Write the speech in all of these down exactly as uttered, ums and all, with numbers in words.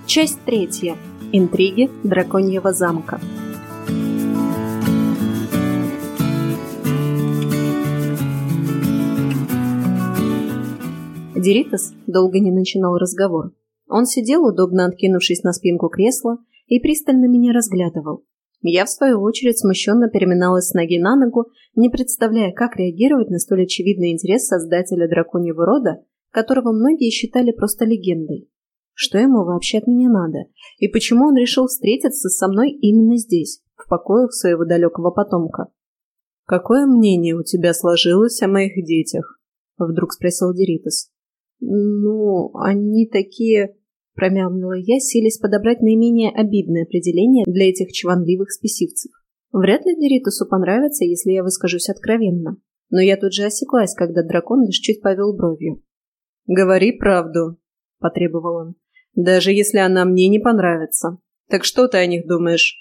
Часть третья. Интриги драконьего замка. Диритас долго не начинал разговор. Он сидел, удобно откинувшись на спинку кресла, и пристально меня разглядывал. Я, в свою очередь, смущенно переминалась с ноги на ногу, не представляя, как реагировать на столь очевидный интерес создателя драконьего рода, которого многие считали просто легендой. Что ему вообще от меня надо? И почему он решил встретиться со мной именно здесь, в покоях своего далекого потомка? «Какое мнение у тебя сложилось о моих детях?» — вдруг спросил Диритас. «Ну, они такие...» — промямлила я, силясь подобрать наименее обидное определение для этих чванливых спесивцев. Вряд ли Диритасу понравится, если я выскажусь откровенно. Но я тут же осеклась, когда дракон лишь чуть повел бровью. «Говори правду», — потребовал он. «Даже если она мне не понравится. Так что ты о них думаешь?»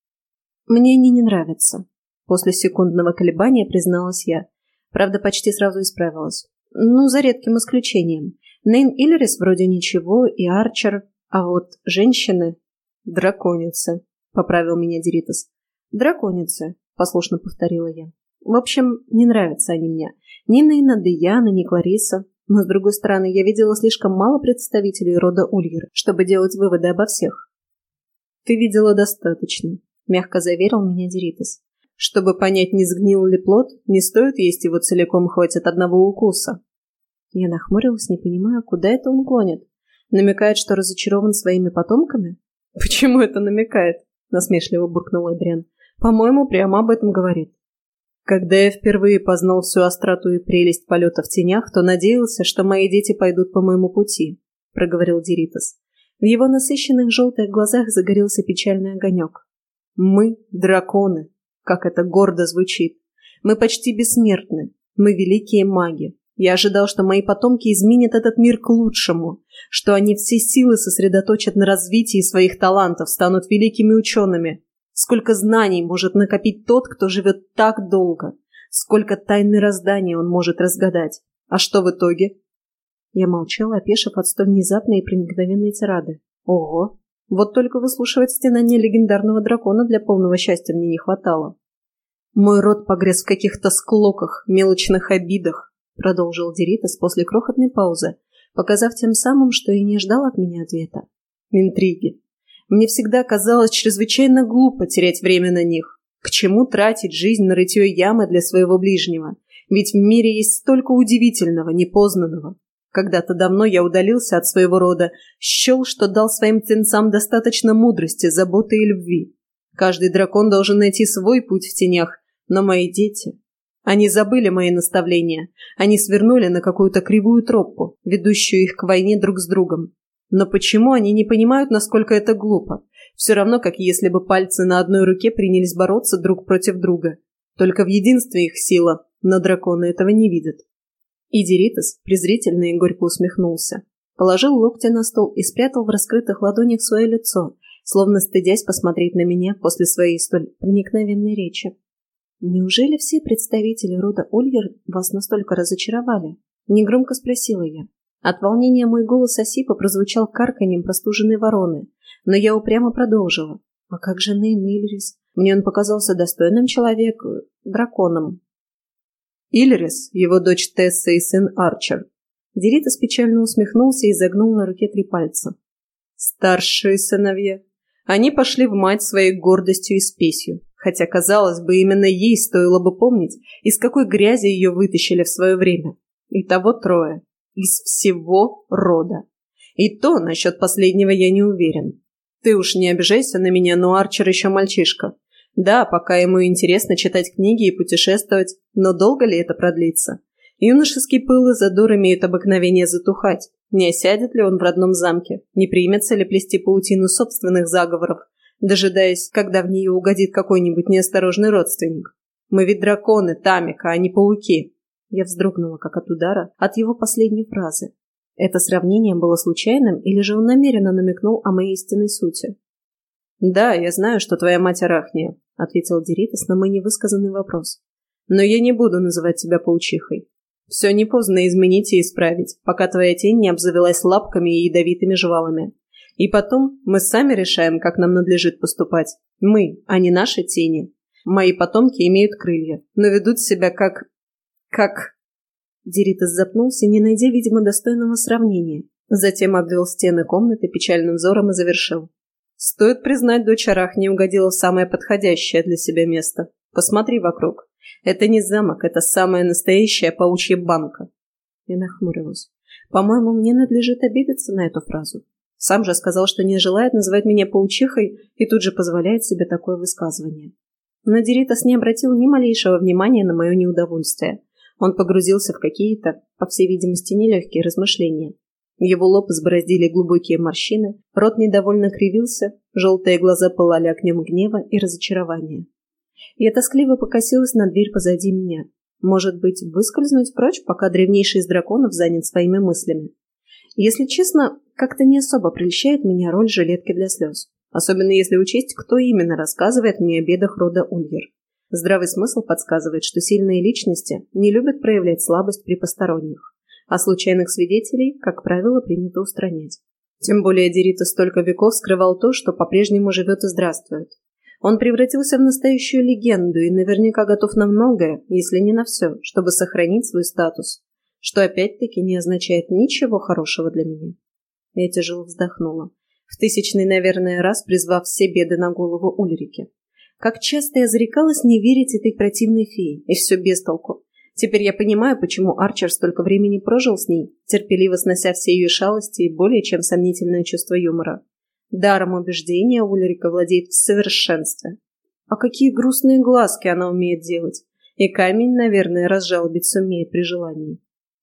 «Мне они не нравятся», — после секундного колебания призналась я. Правда, почти сразу исправилась. Ну, за редким исключением. Нейн Иллирис вроде ничего, и Арчер, а вот женщины... «Драконицы», — поправил меня Диритас. «Драконицы», — послушно повторила я. «В общем, не нравятся они мне. Ни Нейна Деяна, ни Клариса. Но, с другой стороны, я видела слишком мало представителей рода Ульер, чтобы делать выводы обо всех». «Ты видела достаточно», — мягко заверил меня Диритас. «Чтобы понять, не сгнил ли плод, не стоит есть его целиком, хватит одного укуса». Я нахмурилась, не понимая, куда это он клонит. Намекает, что разочарован своими потомками? «Почему это намекает?» — насмешливо буркнул Эдриан. «По-моему, прямо об этом говорит». «Когда я впервые познал всю остроту и прелесть полета в тенях, то надеялся, что мои дети пойдут по моему пути», — проговорил Диритас. В его насыщенных желтых глазах загорелся печальный огонек. «Мы — драконы, как это гордо звучит. Мы почти бессмертны, мы великие маги. Я ожидал, что мои потомки изменят этот мир к лучшему, что они все силы сосредоточат на развитии своих талантов, станут великими учеными. Сколько знаний может накопить тот, кто живет так долго? Сколько тайн мироздания он может разгадать? А что в итоге?» Я молчала, опешив от столь внезапной и проникновенной тирады. Ого! Вот только выслушивать стенания легендарного дракона для полного счастья мне не хватало. «Мой род погряз в каких-то склоках, мелочных обидах», — продолжил Диритас после крохотной паузы, показав тем самым, что и не ждал от меня ответа. «Интриги. Мне всегда казалось чрезвычайно глупо терять время на них. К чему тратить жизнь на рытье ямы для своего ближнего? Ведь в мире есть столько удивительного, непознанного. Когда-то давно я удалился от своего рода, счел, что дал своим птенцам достаточно мудрости, заботы и любви. Каждый дракон должен найти свой путь в тенях, но мои дети... Они забыли мои наставления, они свернули на какую-то кривую тропку, ведущую их к войне друг с другом. Но почему они не понимают, насколько это глупо? Все равно, как если бы пальцы на одной руке принялись бороться друг против друга. Только в единстве их сила, но драконы этого не видят». И Диритас презрительно и горько усмехнулся. Положил локти на стол и спрятал в раскрытых ладонях свое лицо, словно стыдясь посмотреть на меня после своей столь проникновенной речи. «Неужели все представители рода Ульер вас настолько разочаровали?» — негромко спросила я. От волнения мой голос осипа прозвучал карканьем простуженной вороны, но я упрямо продолжила. «А как же Нейн Иллирис? Мне он показался достойным человеком, драконом». «Иллирис, его дочь Тесса и сын Арчер». Диритас печально усмехнулся и загнул на руке три пальца. «Старшие сыновья. Они пошли в мать своей гордостью и спесью. Хотя, казалось бы, именно ей стоило бы помнить, из какой грязи ее вытащили в свое время. Итого трое. Из всего рода. И то насчет последнего я не уверен. Ты уж не обижайся на меня, но Арчер еще мальчишка. Да, пока ему интересно читать книги и путешествовать, но долго ли это продлится? Юношеский пыл и задор имеют обыкновение затухать. Не осядет ли он в родном замке? Не примется ли плести паутину собственных заговоров, дожидаясь, когда в нее угодит какой-нибудь неосторожный родственник? Мы ведь драконы, Тамика, а не пауки». Я вздрогнула, как от удара, от его последней фразы. Это сравнение было случайным, или же он намеренно намекнул о моей истинной сути? «Да, я знаю, что твоя мать Арахния», — ответил Диритас на мой невысказанный вопрос. «Но я не буду называть тебя паучихой. Все не поздно изменить и исправить, пока твоя тень не обзавелась лапками и ядовитыми жвалами. И потом мы сами решаем, как нам надлежит поступать. Мы, а не наши тени. Мои потомки имеют крылья, но ведут себя как... как...» Диритас запнулся, не найдя, видимо, достойного сравнения. Затем обвел стены комнаты печальным взором и завершил. «Стоит признать, дочь Арахни угодила в самое подходящее для себя место. Посмотри вокруг. Это не замок, это самая настоящая паучья банка». Я нахмурилась. «По-моему, мне надлежит обидеться на эту фразу. Сам же сказал, что не желает называть меня паучихой и тут же позволяет себе такое высказывание». Но Диритас не обратил ни малейшего внимания на мое неудовольствие. Он погрузился в какие-то, по всей видимости, нелегкие размышления. Его лоб избороздили глубокие морщины, рот недовольно кривился, желтые глаза пылали огнем гнева и разочарования. Я тоскливо покосилась на дверь позади меня. Может быть, выскользнуть прочь, пока древнейший из драконов занят своими мыслями? Если честно, как-то не особо прельщает меня роль жилетки для слез. Особенно если учесть, кто именно рассказывает мне о бедах рода Ульер. Здравый смысл подсказывает, что сильные личности не любят проявлять слабость при посторонних, а случайных свидетелей, как правило, принято устранять. Тем более Диритас столько веков скрывал то, что по-прежнему живет и здравствует. Он превратился в настоящую легенду и наверняка готов на многое, если не на все, чтобы сохранить свой статус, что опять-таки не означает ничего хорошего для меня. Я тяжело вздохнула, в тысячный, наверное, раз призвав все беды на голову Ульрике. Как часто я зарекалась не верить этой противной фее, и все без толку. Теперь я понимаю, почему Арчер столько времени прожил с ней, терпеливо снося все ее шалости и более чем сомнительное чувство юмора. Даром убеждения Ульрика владеет в совершенстве. А какие грустные глазки она умеет делать. И камень, наверное, разжалобить сумеет при желании.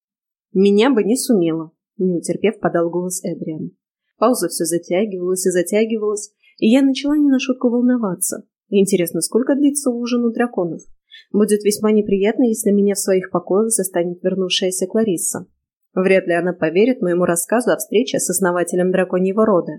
«Меня бы не сумела», — не утерпев, подал голос Эдриан. Пауза все затягивалась и затягивалась, и я начала не на шутку волноваться. Интересно, сколько длится ужин у драконов? Будет весьма неприятно, если меня в своих покоях застанет вернувшаяся Кларисса. Вряд ли она поверит моему рассказу о встрече с основателем драконьего рода.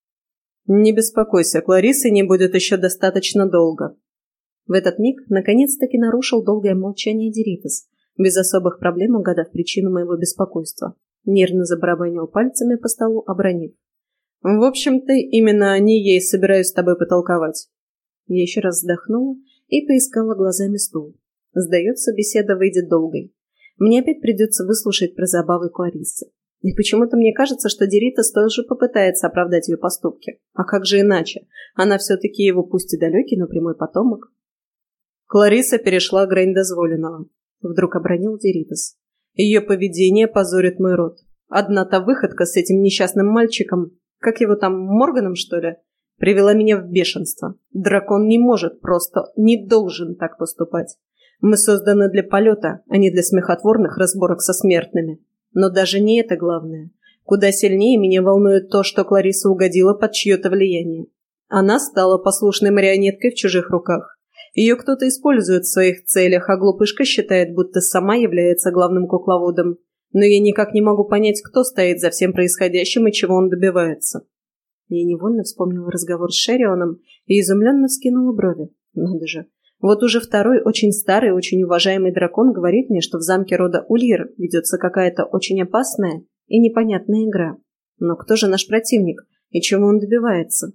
«Не беспокойся, Клариссы не будет еще достаточно долго». В этот миг наконец-таки нарушил долгое молчание Диритас, без особых проблем угадав причину моего беспокойства. Нервно забарабанил пальцами по столу, обронив. «В общем-то, именно о ней я и собираюсь с тобой потолковать». Я еще раз вздохнула и поискала глазами стул. Сдается, беседа выйдет долгой. Мне опять придется выслушать про забавы Клариссы. И почему-то мне кажется, что Диритас тоже попытается оправдать ее поступки. А как же иначе? Она все-таки его, пусть и далекий, но прямой потомок. Кларисса перешла грань дозволенного. Вдруг обронил Диритас. Ее поведение позорит мой род. Одна та выходка с этим несчастным мальчиком, как его там, Морганом, что ли, привела меня в бешенство. Дракон не может просто, не должен так поступать. Мы созданы для полета, а не для смехотворных разборок со смертными. Но даже не это главное. Куда сильнее меня волнует то, что Кларисса угодила под чье-то влияние. Она стала послушной марионеткой в чужих руках. Ее кто-то использует в своих целях, а глупышка считает, будто сама является главным кукловодом. Но я никак не могу понять, кто стоит за всем происходящим и чего он добивается. Я невольно вспомнила разговор с Шерионом и изумленно вскинула брови. Надо же. Вот уже второй, очень старый, очень уважаемый дракон говорит мне, что в замке рода Ульер ведется какая-то очень опасная и непонятная игра. Но кто же наш противник и чего он добивается?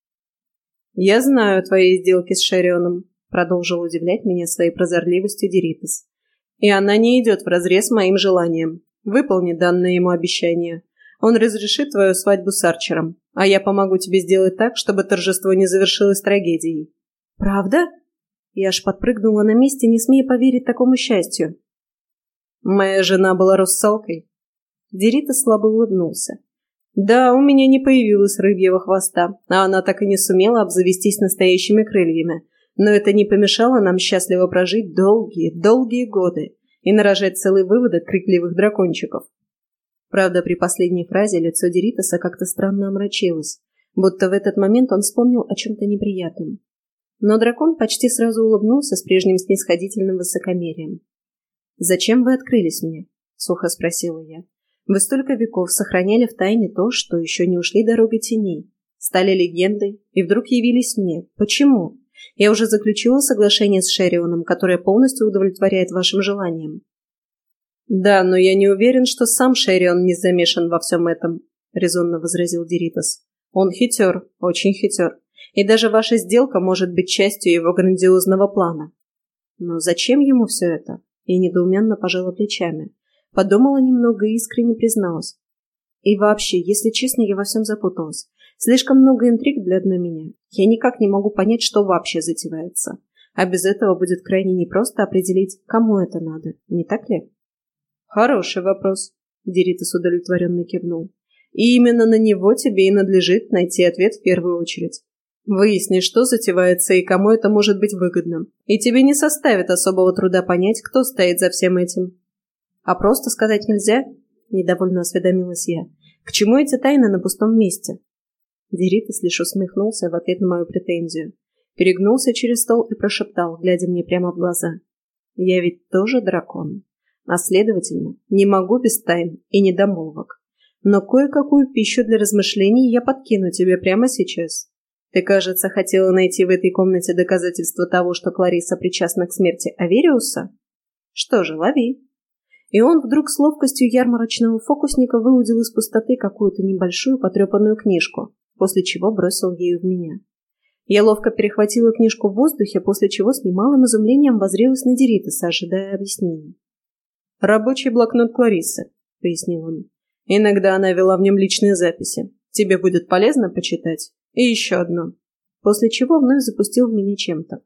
«Я знаю о твоей сделке с Шерионом», — продолжил удивлять меня своей прозорливостью Диритас. «И она не идет вразрез моим желаниям. Выполни данное ему обещание. Он разрешит твою свадьбу с Арчером, а я помогу тебе сделать так, чтобы торжество не завершилось трагедией». «Правда?» Я аж подпрыгнула на месте, не смея поверить такому счастью. «Моя жена была русалкой». Диритас слабо улыбнулся. «Да, у меня не появилось рыбьего хвоста, а она так и не сумела обзавестись настоящими крыльями. Но это не помешало нам счастливо прожить долгие, долгие годы и нарожать целый выводок крикливых дракончиков». Правда, при последней фразе лицо Диритаса как-то странно омрачилось, будто в этот момент он вспомнил о чем-то неприятном. Но дракон почти сразу улыбнулся с прежним снисходительным высокомерием. «Зачем вы открылись мне?» — сухо спросила я. «Вы столько веков сохраняли в тайне то, что еще не ушли дорогой теней, стали легендой и вдруг явились мне. Почему? Я уже заключила соглашение с Шерионом, которое полностью удовлетворяет вашим желаниям». «Да, но я не уверен, что сам Шерион не замешан во всем этом», — резонно возразил Диритас. Он хитер, очень хитер. И даже ваша сделка может быть частью его грандиозного плана. Но зачем ему все это? Я недоуменно пожала плечами. Подумала немного и искренне призналась. И вообще, если честно, я во всем запуталась. Слишком много интриг для одной меня. Я никак не могу понять, что вообще затевается. А без этого будет крайне непросто определить, кому это надо. Не так ли? Хороший вопрос. Деритас удовлетворенно кивнул. И именно на него тебе и надлежит найти ответ в первую очередь. Выясни, что затевается и кому это может быть выгодно. И тебе не составит особого труда понять, кто стоит за всем этим. А просто сказать нельзя? Недовольно осведомилась я. К чему эти тайны на пустом месте? Деритас лишь усмехнулся в ответ на мою претензию. Перегнулся через стол и прошептал, глядя мне прямо в глаза. Я ведь тоже дракон. А следовательно, не могу без тайн и недомолвок. Но кое-какую пищу для размышлений я подкину тебе прямо сейчас. Ты, кажется, хотела найти в этой комнате доказательства того, что Клариса причастна к смерти Авериуса? Что же, лови. И он вдруг с ловкостью ярмарочного фокусника выудил из пустоты какую-то небольшую потрепанную книжку, после чего бросил ею в меня. Я ловко перехватила книжку в воздухе, после чего с немалым изумлением воззрелась на Деритаса, ожидая объяснений. «Рабочий блокнот Кларисы», — пояснил он. «Иногда она вела в нем личные записи. Тебе будет полезно почитать. И еще одно». После чего вновь запустил в меня чем-то.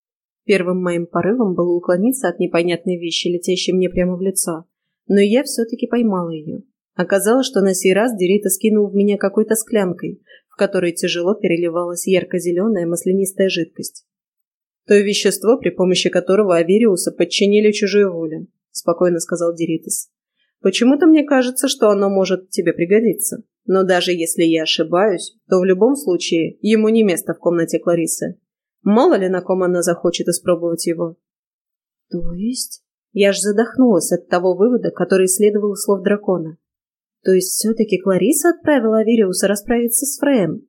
Первым моим порывом было уклониться от непонятной вещи, летящей мне прямо в лицо. Но я все-таки поймала ее. Оказалось, что на сей раз Деритас кинул в меня какой-то склянкой, в которой тяжело переливалась ярко-зеленая маслянистая жидкость. «То вещество, при помощи которого Авериуса подчинили чужую волю», — спокойно сказал Деритас. «Почему-то мне кажется, что оно может тебе пригодиться. Но даже если я ошибаюсь, то в любом случае ему не место в комнате Кларисы. Мало ли на ком она захочет испробовать его». «То есть?» Я аж задохнулась от того вывода, который следовал из слов дракона. «То есть все-таки Клариса отправила Авериуса расправиться с Фреем?»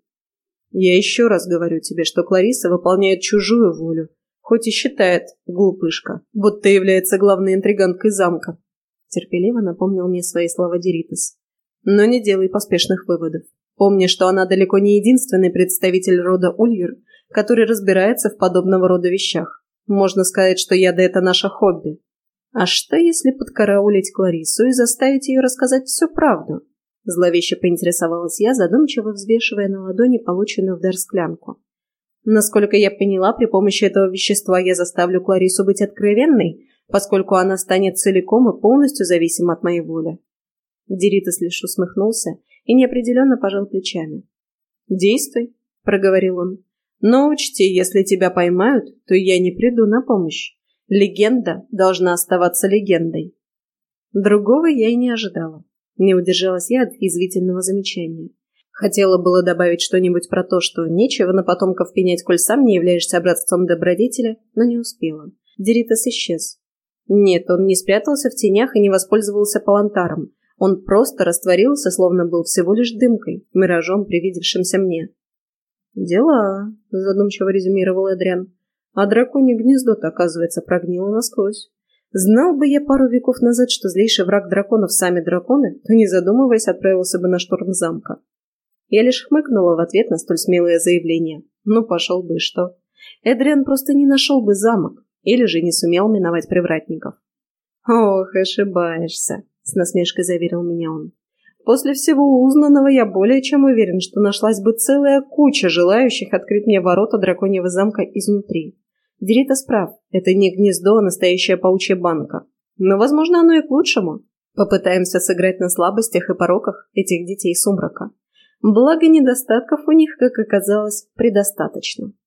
«Я еще раз говорю тебе, что Клариса выполняет чужую волю, хоть и считает, глупышка, будто является главной интриганткой замка», терпеливо напомнил мне свои слова Деритас. «Но не делай поспешных выводов. Помни, что она далеко не единственный представитель рода Ульер, который разбирается в подобного рода вещах. Можно сказать, что яды – это наше хобби. А что, если подкараулить Кларису и заставить ее рассказать всю правду?» Зловеще поинтересовалась я, задумчиво взвешивая на ладони полученную в дар склянку. «Насколько я поняла, при помощи этого вещества я заставлю Кларису быть откровенной, поскольку она станет целиком и полностью зависима от моей воли». Деритас лишь усмехнулся и неопределенно пожал плечами. «Действуй», — проговорил он. «Но учти, если тебя поймают, то я не приду на помощь. Легенда должна оставаться легендой». Другого я и не ожидала. Не удержалась я от язвительного замечания. Хотела было добавить что-нибудь про то, что нечего на потомков пенять, коль сам не являешься образцом добродетеля, но не успела. Деритас исчез. Нет, он не спрятался в тенях и не воспользовался палантаром. Он просто растворился, словно был всего лишь дымкой, миражом, привидевшимся мне. «Дела», — задумчиво резюмировал Эдриан. «А драконье гнездо-то, оказывается, прогнило насквозь. Знал бы я пару веков назад, что злейший враг драконов сами драконы, то, не задумываясь, отправился бы на штурм замка». Я лишь хмыкнула в ответ на столь смелое заявление. Ну, пошел бы и что. Эдриан просто не нашел бы замок, или же не сумел миновать привратников. «Ох, ошибаешься», — с насмешкой заверил меня он. «После всего узнанного я более чем уверен, что нашлась бы целая куча желающих открыть мне ворота драконьего замка изнутри. Деритас прав, это не гнездо, а настоящая паучья банка. Но, возможно, оно и к лучшему. Попытаемся сыграть на слабостях и пороках этих детей сумрака. Благо, недостатков у них, как оказалось, предостаточно».